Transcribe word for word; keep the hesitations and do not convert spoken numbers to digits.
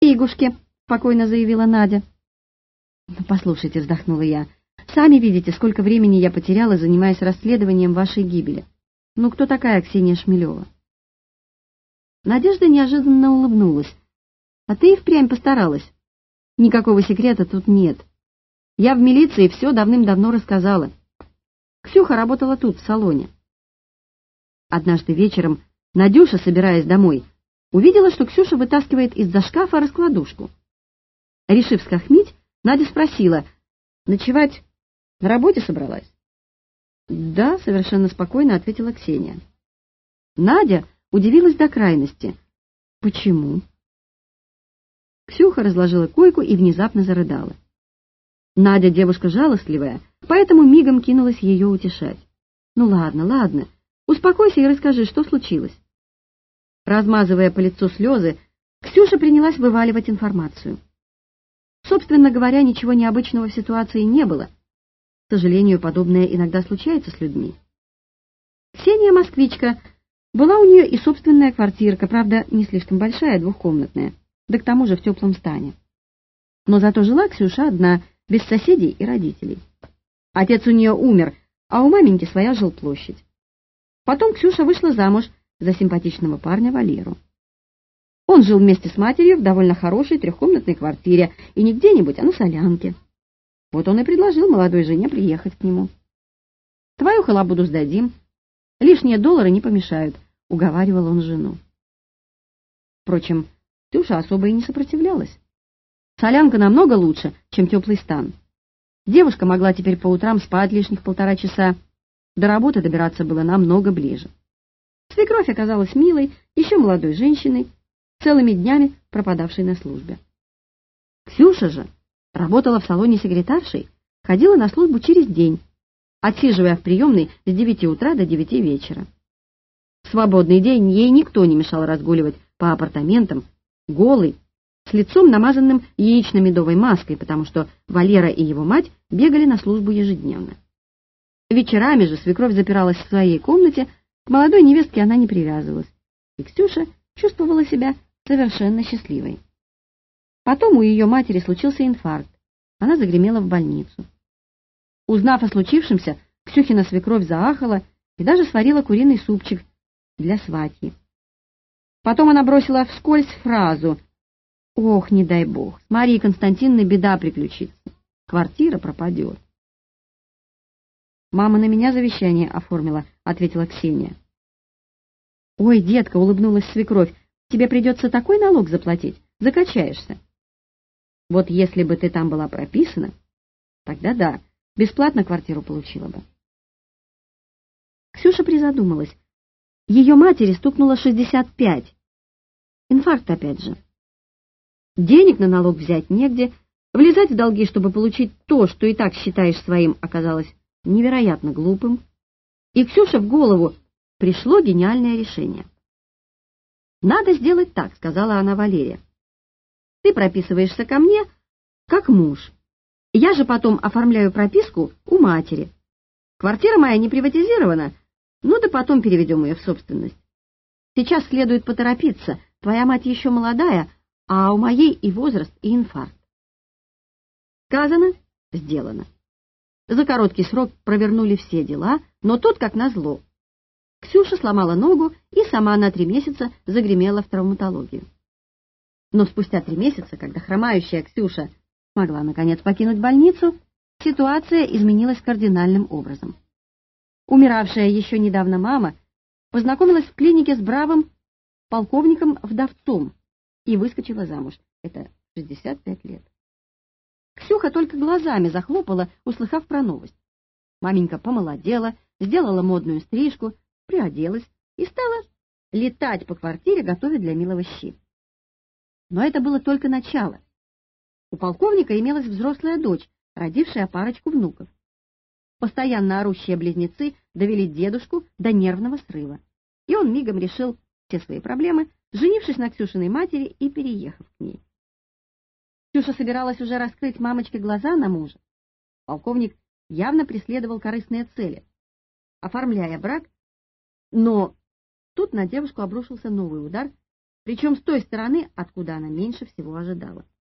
фигушки», — спокойно заявила Надя. «Ну, послушайте», — вздохнула я, — «сами видите, сколько времени я потеряла, занимаясь расследованием вашей гибели. Ну, кто такая Ксения Шмелева?» Надежда неожиданно улыбнулась. «А ты и впрямь постаралась. Никакого секрета тут нет. Я в милиции все давным-давно рассказала. Ксюха работала тут, в салоне». Однажды вечером Надюша, собираясь домой, увидела, что Ксюша вытаскивает из-за шкафа раскладушку. Решив схохмить, Надя спросила: «Ночевать на работе собралась?» «Да», — совершенно спокойно ответила Ксения. Надя удивилась до крайности. «Почему?» Ксюха разложила койку и внезапно зарыдала. Надя девушка жалостливая, поэтому мигом кинулась ее утешать. «Ну ладно, ладно, успокойся и расскажи, что случилось». Размазывая по лицу слезы, Ксюша принялась вываливать информацию. Собственно говоря, ничего необычного в ситуации не было. К сожалению, подобное иногда случается с людьми. Ксения москвичка, была у нее и собственная квартирка, правда, не слишком большая, двухкомнатная, да к тому же в теплом стане. Но зато жила Ксюша одна, без соседей и родителей. Отец у нее умер, а у маменьки своя жилплощадь. Потом Ксюша вышла замуж за симпатичного парня Валеру. Он жил вместе с матерью в довольно хорошей трехкомнатной квартире, и не где-нибудь, а на Солянке. Вот он и предложил молодой жене приехать к нему. «Твою халабуду сдадим, лишние доллары не помешают», — уговаривал он жену. Впрочем, Ксюша особо и не сопротивлялась. Солянка намного лучше, чем теплый стан. Девушка могла теперь по утрам спать лишних полтора часа, до работы добираться было намного ближе. Свекровь оказалась милой, еще молодой женщиной, целыми днями пропадавшей на службе. Ксюша же работала в салоне секретаршей, ходила на службу через день, отсиживая в приемной с девяти утра до девяти вечера. В свободный день ей никто не мешал разгуливать по апартаментам, голой, с лицом намазанным яично-медовой маской, потому что Валера и его мать бегали на службу ежедневно. Вечерами же свекровь запиралась в своей комнате, к молодой невестке она не привязывалась, и Ксюша чувствовала себя совершенно счастливой. Потом у ее матери случился инфаркт, она загремела в больницу. Узнав о случившемся, Ксюхина свекровь заахала и даже сварила куриный супчик для сватьи. Потом она бросила вскользь фразу: «Ох, не дай бог, с Марией Константиновной беда приключится, квартира пропадет». «Мама на меня завещание оформила», — ответила Ксения. «Ой, детка», — улыбнулась свекровь, — «тебе придется такой налог заплатить, закачаешься». «Вот если бы ты там была прописана, тогда да, бесплатно квартиру получила бы». Ксюша призадумалась. Ее матери стукнуло шестьдесят пять. Инфаркт опять же. Денег на налог взять негде, влезать в долги, чтобы получить то, что и так считаешь своим, оказалось невероятно глупым. И Ксюше в голову пришло гениальное решение. «Надо сделать так», — сказала она Валере. «Ты прописываешься ко мне, как муж. Я же потом оформляю прописку у матери. Квартира моя не приватизирована, ну да потом переведем ее в собственность. Сейчас следует поторопиться, твоя мать еще молодая, а у моей и возраст, и инфаркт». Сказано, сделано. За короткий срок провернули все дела, но тут как назло. Ксюша сломала ногу и сама на три месяца загремела в травматологию. Но спустя три месяца, когда хромающая Ксюша смогла наконец покинуть больницу, ситуация изменилась кардинальным образом. Умиравшая еще недавно мама познакомилась в клинике с бравым полковником-вдовцом и выскочила замуж. Это шестьдесят пять лет. Ксюха только глазами захлопала, услыхав про новость. Маменька помолодела, сделала модную стрижку, приоделась и стала летать по квартире, готовя для милого щи. Но это было только начало. У полковника имелась взрослая дочь, родившая парочку внуков. Постоянно орущие близнецы довели дедушку до нервного срыва, и он мигом решил все свои проблемы, женившись на Ксюшиной матери и переехав к ней. Ксюша собиралась уже раскрыть мамочке глаза на мужа. Полковник явно преследовал корыстные цели, оформляя брак, но тут на девушку обрушился новый удар, причем с той стороны, откуда она меньше всего ожидала.